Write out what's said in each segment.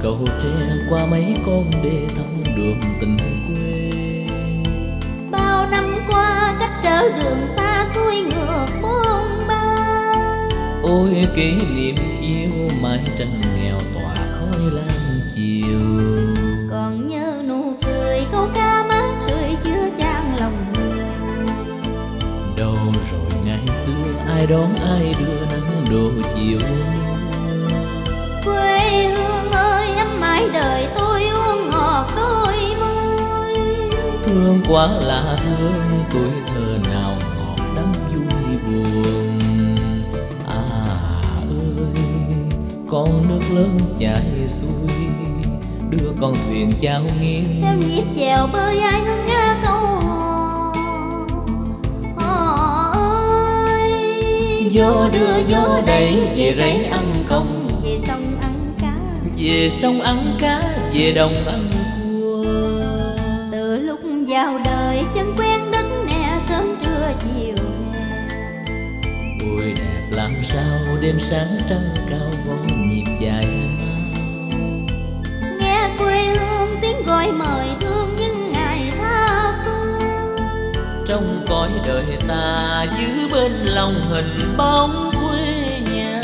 cầu tre qua mấy con đê thăm đường tình quê. Bao năm qua cách trở đường xa xuôi ngược bôn ba. Ôi kỷ niệm yêu mãi tranh nghèo tỏa khói lam chiều. Còn nhớ nụ cười câu ca mát rượi chưa chan lòng người. Đâu rồi ngày xưa ai đón ai đưa nắng đổ chiều. Quê hương ơi ấm mãi đời tôi uống ngọt đôi môi. Thương quá là thương tuổi thơ nào ngọt đắng vui buồn. À ơi con nước lớn chảy xuôi đưa con thuyền chao nghiêng. Theo nhịp chèo bơi ai ngân nga câu hò ơi. Gió đưa gió đẩy về rẫy ăn công. Về sông ăn cá. Về sông ăn cá, về đồng ăn cua. Từ lúc vào đời chân quen đất nè sớm trưa chiều. Ôi đẹp làm sao đêm sáng trăng cao gõ nhịp dài mau. Nghe quê hương tiếng gọi mời thương những ngày tha phương. Trong cõi đời ta giữ bên lòng hình bóng quê nhà.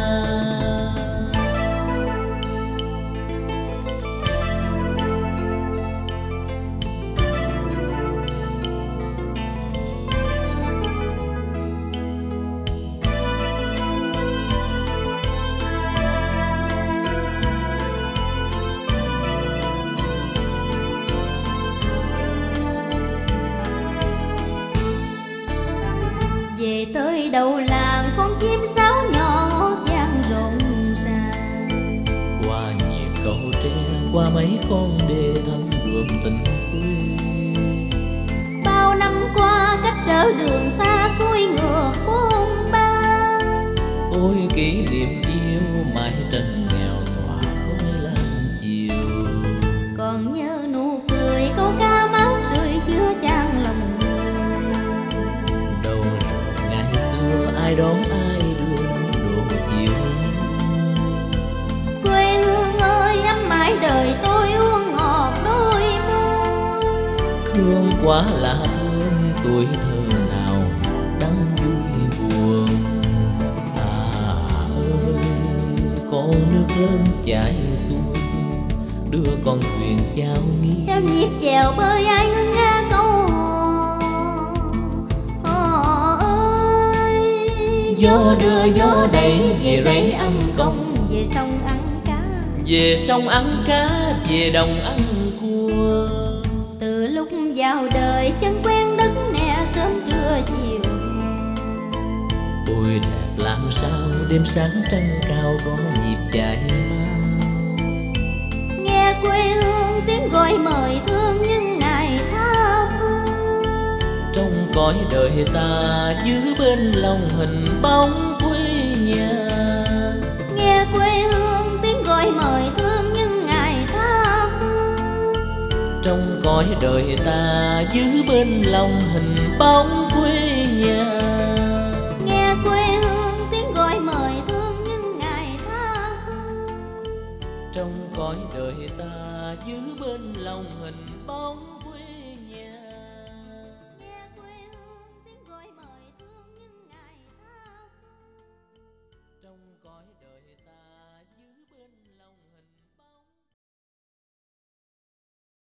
Về tới đầu làng con chim sáo nhỏ vang rộn ràng. Qua nhịp cầu tre qua mấy con đê thăm đường tình quê. Bao năm qua cách trở đường xa xuôi ngược bôn ba. Ôi kỷ niệm yêu mãi tranh nghèo tỏa khói lam chiều. Còn nhớ nụ cười câu ca mát rượi chưa chan lòng người. Đâu rồi ngày xưa ai đón ai đưa nắng đổ chiều. Quê hương ơi ấm mãi đời tôi uống ngọt đôi môi. Thương quá là thương tuổi thơ nào ngọt đắng vui buồn. À ơi con nước lớn chảy xuôi đưa con thuyền chao nghiêng. Theo nhịp chèo bơi ai ngân nga câu hò ơi. Gió đưa gió đẩy về rẫy ăn công. Về sông ăn cá. Về sông ăn cá, về đồng ăn cua. Từ lúc vào đời chân quen đất nè sớm trưa chiều. Ôi đẹp làm sao đêm sáng trăng cao có nhịp chạy mau. Nghe quê hương tiếng gọi mời thương những ngày tha phương. Trong cõi đời ta giữ bên lòng hình bóng quê nhà. Nghe quê hương tiếng gọi mời thương những ngày tha phương. Trong cõi đời ta giữ bên lòng hình bóng quê nhà. Nghe quê hương tiếng gọi mời thương những ngày tha phương. Trong cõi đời ta giữ bên lòng hình bóng